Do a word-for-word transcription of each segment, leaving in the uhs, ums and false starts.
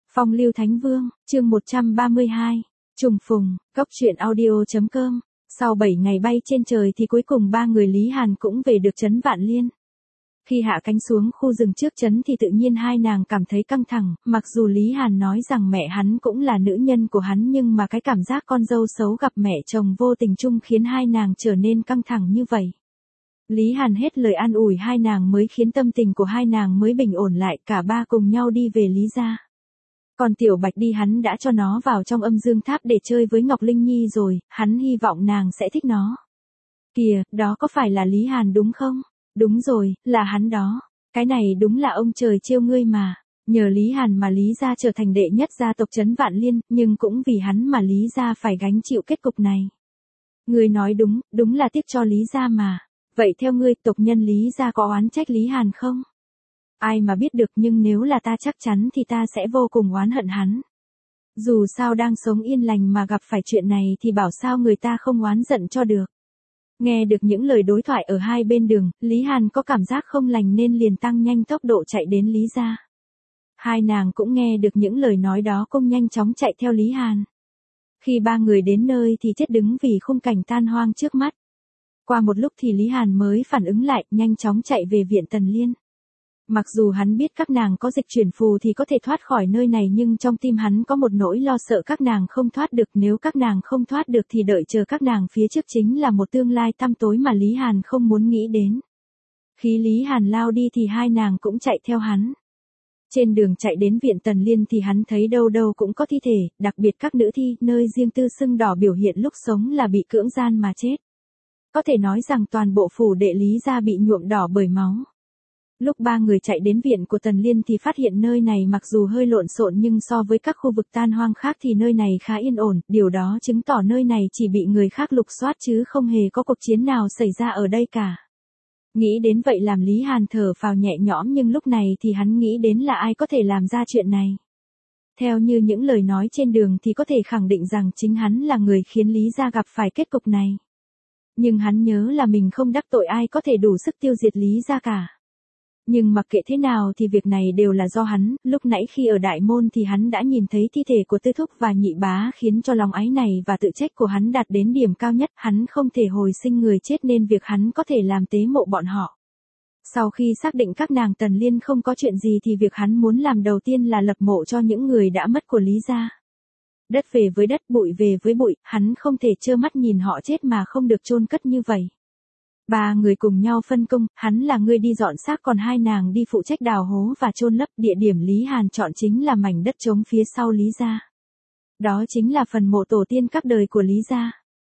Phong lưu Thánh Vương, chương một trăm ba mươi hai. Trùng phùng, cốc truyện audio.com. Sau bảy ngày bay trên trời thì cuối cùng ba người Lý Hàn cũng về được trấn Vạn Liên. Khi hạ cánh xuống khu rừng trước trấn thì tự nhiên hai nàng cảm thấy căng thẳng, mặc dù Lý Hàn nói rằng mẹ hắn cũng là nữ nhân của hắn nhưng mà cái cảm giác con dâu xấu gặp mẹ chồng vô tình chung khiến hai nàng trở nên căng thẳng như vậy. Lý Hàn hết lời an ủi hai nàng mới khiến tâm tình của hai nàng mới bình ổn lại, cả ba cùng nhau đi về Lý gia. Còn Tiểu Bạch đi hắn đã cho nó vào trong âm dương tháp để chơi với Ngọc Linh Nhi rồi, hắn hy vọng nàng sẽ thích nó. Kìa, đó có phải là Lý Hàn đúng không? Đúng rồi, là hắn đó. Cái này đúng là ông trời trêu ngươi mà. Nhờ Lý Hàn mà Lý gia trở thành đệ nhất gia tộc trấn Vạn Liên, nhưng cũng vì hắn mà Lý gia phải gánh chịu kết cục này. Ngươi nói đúng, đúng là tiếc cho Lý gia mà. Vậy theo ngươi, tộc nhân Lý gia có oán trách Lý Hàn không? Ai mà biết được, nhưng nếu là ta chắc chắn thì ta sẽ vô cùng oán hận hắn. Dù sao đang sống yên lành mà gặp phải chuyện này thì bảo sao người ta không oán giận cho được. Nghe được những lời đối thoại ở hai bên đường, Lý Hàn có cảm giác không lành nên liền tăng nhanh tốc độ chạy đến Lý gia. Hai nàng cũng nghe được những lời nói đó cũng nhanh chóng chạy theo Lý Hàn. Khi ba người đến nơi thì chết đứng vì khung cảnh tan hoang trước mắt. Qua một lúc thì Lý Hàn mới phản ứng lại, nhanh chóng chạy về viện Tần Liên. Mặc dù hắn biết các nàng có dịch chuyển phù thì có thể thoát khỏi nơi này nhưng trong tim hắn có một nỗi lo sợ các nàng không thoát được, nếu các nàng không thoát được thì đợi chờ các nàng phía trước chính là một tương lai tăm tối mà Lý Hàn không muốn nghĩ đến. Khi Lý Hàn lao đi thì hai nàng cũng chạy theo hắn. Trên đường chạy đến viện Tần Liên thì hắn thấy đâu đâu cũng có thi thể, đặc biệt các nữ thi, nơi riêng tư sưng đỏ biểu hiện lúc sống là bị cưỡng gian mà chết. Có thể nói rằng toàn bộ phủ đệ Lý gia bị nhuộm đỏ bởi máu. Lúc ba người chạy đến viện của Tần Liên thì phát hiện nơi này mặc dù hơi lộn xộn nhưng so với các khu vực tan hoang khác thì nơi này khá yên ổn, điều đó chứng tỏ nơi này chỉ bị người khác lục soát chứ không hề có cuộc chiến nào xảy ra ở đây cả. Nghĩ đến vậy làm Lý Hàn thở phào nhẹ nhõm, nhưng lúc này thì hắn nghĩ đến là ai có thể làm ra chuyện này. Theo như những lời nói trên đường thì có thể khẳng định rằng chính hắn là người khiến Lý gia gặp phải kết cục này. Nhưng hắn nhớ là mình không đắc tội ai có thể đủ sức tiêu diệt Lý gia cả. Nhưng mặc kệ thế nào thì việc này đều là do hắn, lúc nãy khi ở Đại Môn thì hắn đã nhìn thấy thi thể của Tư Thúc và Nhị Bá khiến cho lòng áy này và tự trách của hắn đạt đến điểm cao nhất, hắn không thể hồi sinh người chết nên việc hắn có thể làm tế mộ bọn họ. Sau khi xác định các nàng Tần Liên không có chuyện gì thì việc hắn muốn làm đầu tiên là lập mộ cho những người đã mất của Lý gia. Đất về với đất, bụi về với bụi, hắn không thể trơ mắt nhìn họ chết mà không được chôn cất như vậy. Ba người cùng nhau phân công, hắn là người đi dọn xác còn hai nàng đi phụ trách đào hố và chôn lấp. Địa điểm Lý Hàn chọn chính là mảnh đất trống phía sau Lý gia. Đó chính là phần mộ tổ tiên các đời của Lý gia.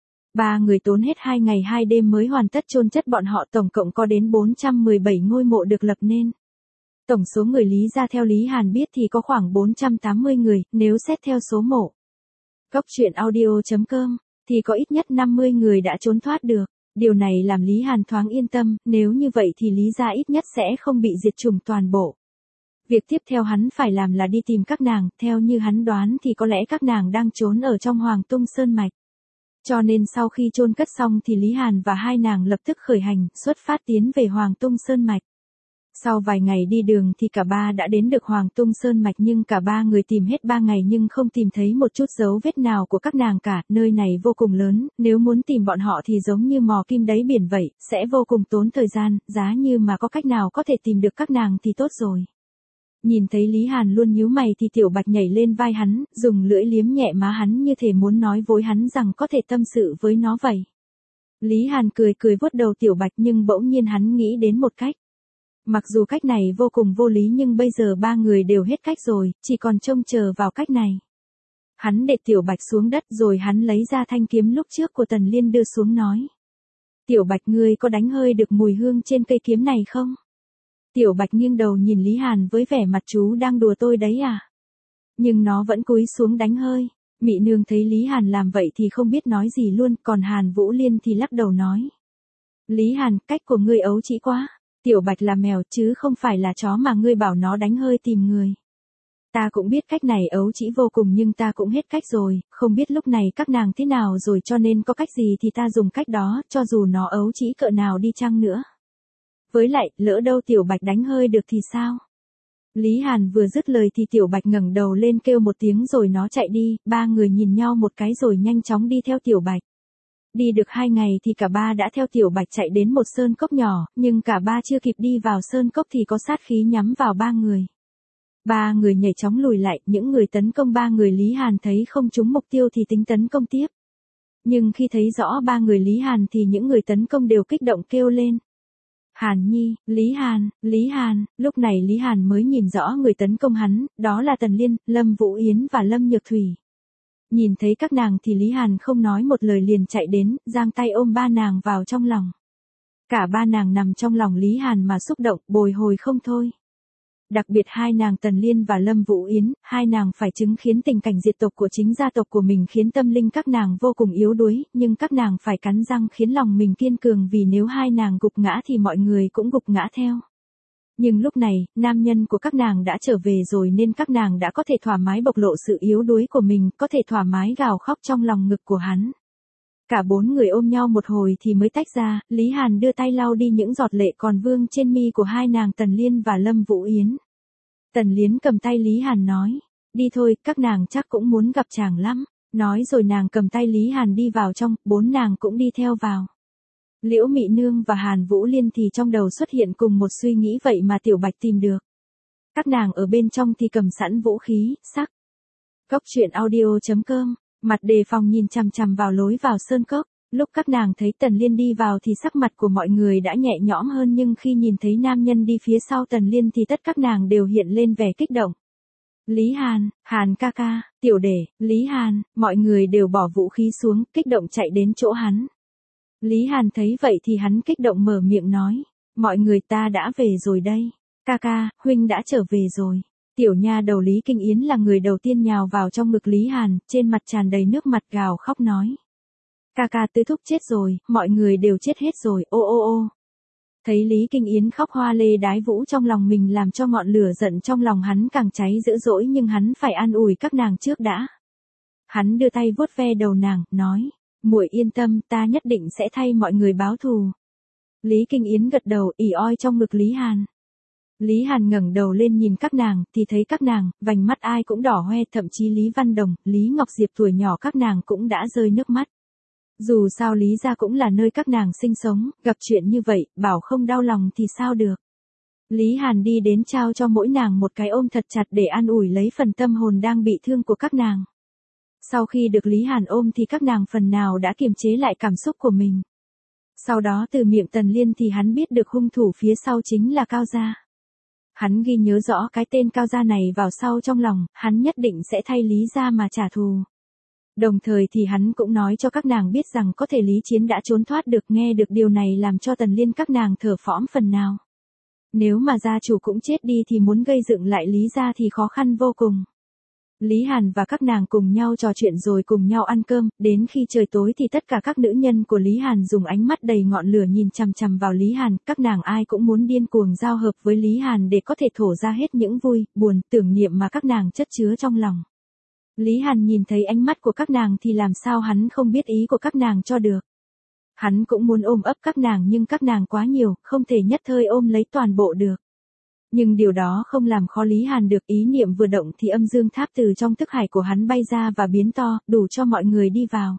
Ba người tốn hết hai ngày hai đêm mới hoàn tất chôn chất bọn họ, tổng cộng có đến bốn trăm mười bảy ngôi mộ được lập nên. Tổng số người Lý gia theo Lý Hàn biết thì có khoảng bốn trăm tám mươi người, nếu xét theo số mộ. Cốc truyện audio.com, thì có ít nhất năm mươi người đã trốn thoát được. Điều này làm Lý Hàn thoáng yên tâm, nếu như vậy thì Lý gia ít nhất sẽ không bị diệt chủng toàn bộ. Việc tiếp theo hắn phải làm là đi tìm các nàng, theo như hắn đoán thì có lẽ các nàng đang trốn ở trong Hoàng Tung Sơn Mạch. Cho nên sau khi chôn cất xong thì Lý Hàn và hai nàng lập tức khởi hành, xuất phát tiến về Hoàng Tung Sơn Mạch. Sau vài ngày đi đường thì cả ba đã đến được Hoàng Tung Sơn Mạch, nhưng cả ba người tìm hết ba ngày nhưng không tìm thấy một chút dấu vết nào của các nàng cả. Nơi này vô cùng lớn, nếu muốn tìm bọn họ thì giống như mò kim đáy biển vậy, sẽ vô cùng tốn thời gian, giá như mà có cách nào có thể tìm được các nàng thì tốt rồi. Nhìn thấy Lý Hàn luôn nhíu mày thì Tiểu Bạch nhảy lên vai hắn, dùng lưỡi liếm nhẹ má hắn như thể muốn nói với hắn rằng có thể tâm sự với nó vậy. Lý Hàn cười cười vuốt đầu Tiểu Bạch nhưng bỗng nhiên hắn nghĩ đến một cách. Mặc dù cách này vô cùng vô lý nhưng bây giờ ba người đều hết cách rồi, chỉ còn trông chờ vào cách này. Hắn để Tiểu Bạch xuống đất rồi hắn lấy ra thanh kiếm lúc trước của Tần Liên đưa xuống nói. Tiểu Bạch, ngươi có đánh hơi được mùi hương trên cây kiếm này không? Tiểu Bạch nghiêng đầu nhìn Lý Hàn với vẻ mặt chú đang đùa tôi đấy à? Nhưng nó vẫn cúi xuống đánh hơi. Mị nương thấy Lý Hàn làm vậy thì không biết nói gì luôn, còn Hàn Vũ Liên thì lắc đầu nói. Lý Hàn, cách của ngươi ấu trĩ quá. Tiểu Bạch là mèo chứ không phải là chó mà ngươi bảo nó đánh hơi tìm người. Ta cũng biết cách này ấu trĩ vô cùng nhưng ta cũng hết cách rồi, không biết lúc này các nàng thế nào rồi cho nên có cách gì thì ta dùng cách đó, cho dù nó ấu trĩ cỡ nào đi chăng nữa. Với lại, lỡ đâu Tiểu Bạch đánh hơi được thì sao? Lý Hàn vừa dứt lời thì Tiểu Bạch ngẩng đầu lên kêu một tiếng rồi nó chạy đi, ba người nhìn nhau một cái rồi nhanh chóng đi theo Tiểu Bạch. Đi được hai ngày thì cả ba đã theo Tiểu Bạch chạy đến một sơn cốc nhỏ, nhưng cả ba chưa kịp đi vào sơn cốc thì có sát khí nhắm vào ba người. Ba người nhảy chóng lùi lại, những người tấn công ba người Lý Hàn thấy không trúng mục tiêu thì tính tấn công tiếp. Nhưng khi thấy rõ ba người Lý Hàn thì những người tấn công đều kích động kêu lên. Hàn Nhi, Lý Hàn, Lý Hàn, lúc này Lý Hàn mới nhìn rõ người tấn công hắn, đó là Tần Liên, Lâm Vũ Yến và Lâm Nhược Thủy. Nhìn thấy các nàng thì Lý Hàn không nói một lời liền chạy đến, giang tay ôm ba nàng vào trong lòng. Cả ba nàng nằm trong lòng Lý Hàn mà xúc động, bồi hồi không thôi. Đặc biệt hai nàng Tần Liên và Lâm Vũ Yến, hai nàng phải chứng kiến tình cảnh diệt tộc của chính gia tộc của mình khiến tâm linh các nàng vô cùng yếu đuối, nhưng các nàng phải cắn răng khiến lòng mình kiên cường vì nếu hai nàng gục ngã thì mọi người cũng gục ngã theo. Nhưng lúc này, nam nhân của các nàng đã trở về rồi nên các nàng đã có thể thoải mái bộc lộ sự yếu đuối của mình, có thể thoải mái gào khóc trong lòng ngực của hắn. Cả bốn người ôm nhau một hồi thì mới tách ra, Lý Hàn đưa tay lau đi những giọt lệ còn vương trên mi của hai nàng Tần Liên và Lâm Vũ Yến. Tần Liên cầm tay Lý Hàn nói, đi thôi, các nàng chắc cũng muốn gặp chàng lắm. Nói rồi nàng cầm tay Lý Hàn đi vào trong, bốn nàng cũng đi theo vào. Liễu Mị Nương và Hàn Vũ Liên thì trong đầu xuất hiện cùng một suy nghĩ vậy mà Tiểu Bạch tìm được. Các nàng ở bên trong thì cầm sẵn vũ khí, sắc. Cốc truyện audio chấm com, mặt đề phòng nhìn chằm chằm vào lối vào sơn cốc. Lúc các nàng thấy Tần Liên đi vào thì sắc mặt của mọi người đã nhẹ nhõm hơn nhưng khi nhìn thấy nam nhân đi phía sau Tần Liên thì tất các nàng đều hiện lên vẻ kích động. Lý Hàn, Hàn ca ca, Tiểu Đệ, Lý Hàn, mọi người đều bỏ vũ khí xuống, kích động chạy đến chỗ hắn. Lý Hàn thấy vậy thì hắn kích động mở miệng nói, mọi người ta đã về rồi đây. Ca ca, huynh đã trở về rồi. Tiểu nha đầu Lý Kinh Yến là người đầu tiên nhào vào trong ngực Lý Hàn, trên mặt tràn đầy nước mặt gào khóc nói. Ca ca Tứ Thúc chết rồi, mọi người đều chết hết rồi, ô ô ô. Thấy Lý Kinh Yến khóc hoa lê đái vũ trong lòng mình làm cho ngọn lửa giận trong lòng hắn càng cháy dữ dỗi nhưng hắn phải an ủi các nàng trước đã. Hắn đưa tay vuốt ve đầu nàng, nói, muội yên tâm, ta nhất định sẽ thay mọi người báo thù. Lý Kinh Yến gật đầu, ỉ oi trong ngực Lý Hàn. Lý Hàn ngẩng đầu lên nhìn các nàng, thì thấy các nàng, vành mắt ai cũng đỏ hoe, thậm chí Lý Văn Đồng, Lý Ngọc Diệp tuổi nhỏ các nàng cũng đã rơi nước mắt. Dù sao Lý gia cũng là nơi các nàng sinh sống, gặp chuyện như vậy, bảo không đau lòng thì sao được. Lý Hàn đi đến trao cho mỗi nàng một cái ôm thật chặt để an ủi lấy phần tâm hồn đang bị thương của các nàng. Sau khi được Lý Hàn ôm thì các nàng phần nào đã kiềm chế lại cảm xúc của mình. Sau đó từ miệng Tần Liên thì hắn biết được hung thủ phía sau chính là Cao Gia. Hắn ghi nhớ rõ cái tên Cao Gia này vào sau trong lòng, hắn nhất định sẽ thay Lý gia mà trả thù. Đồng thời thì hắn cũng nói cho các nàng biết rằng có thể Lý Chiến đã trốn thoát được, nghe được điều này làm cho Tần Liên các nàng thở phõm phần nào. Nếu mà gia chủ cũng chết đi thì muốn gây dựng lại Lý gia thì khó khăn vô cùng. Lý Hàn và các nàng cùng nhau trò chuyện rồi cùng nhau ăn cơm, đến khi trời tối thì tất cả các nữ nhân của Lý Hàn dùng ánh mắt đầy ngọn lửa nhìn chằm chằm vào Lý Hàn, các nàng ai cũng muốn điên cuồng giao hợp với Lý Hàn để có thể thổ ra hết những vui, buồn, tưởng niệm mà các nàng chất chứa trong lòng. Lý Hàn nhìn thấy ánh mắt của các nàng thì làm sao hắn không biết ý của các nàng cho được. Hắn cũng muốn ôm ấp các nàng nhưng các nàng quá nhiều, không thể nhất thời ôm lấy toàn bộ được. Nhưng điều đó không làm khó Lý Hàn được, ý niệm vừa động thì âm dương tháp từ trong thức hải của hắn bay ra và biến to, đủ cho mọi người đi vào.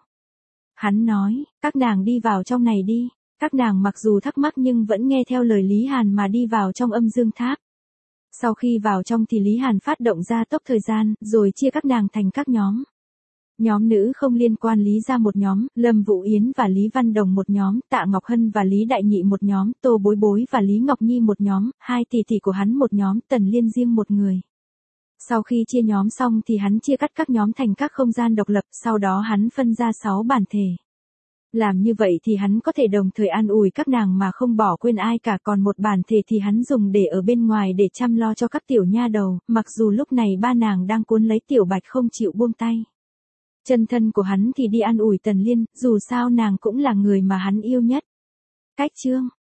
Hắn nói, các nàng đi vào trong này đi. Các nàng mặc dù thắc mắc nhưng vẫn nghe theo lời Lý Hàn mà đi vào trong âm dương tháp. Sau khi vào trong thì Lý Hàn phát động ra tốc thời gian, rồi chia các nàng thành các nhóm. Nhóm nữ không liên quan Lý gia một nhóm, Lâm Vũ Yến và Lý Văn Đồng một nhóm, Tạ Ngọc Hân và Lý Đại Nhị một nhóm, Tô Bối Bối và Lý Ngọc Nhi một nhóm, hai tỷ tỷ của hắn một nhóm, Tần Liên riêng một người. Sau khi chia nhóm xong thì hắn chia cắt các nhóm thành các không gian độc lập, sau đó hắn phân ra sáu bản thể. Làm như vậy thì hắn có thể đồng thời an ủi các nàng mà không bỏ quên ai cả, còn một bản thể thì hắn dùng để ở bên ngoài để chăm lo cho các tiểu nha đầu, mặc dù lúc này ba nàng đang cuốn lấy Tiểu Bạch không chịu buông tay. Chân thân của hắn thì đi an ủi Tần Liên, dù sao nàng cũng là người mà hắn yêu nhất. Cách chương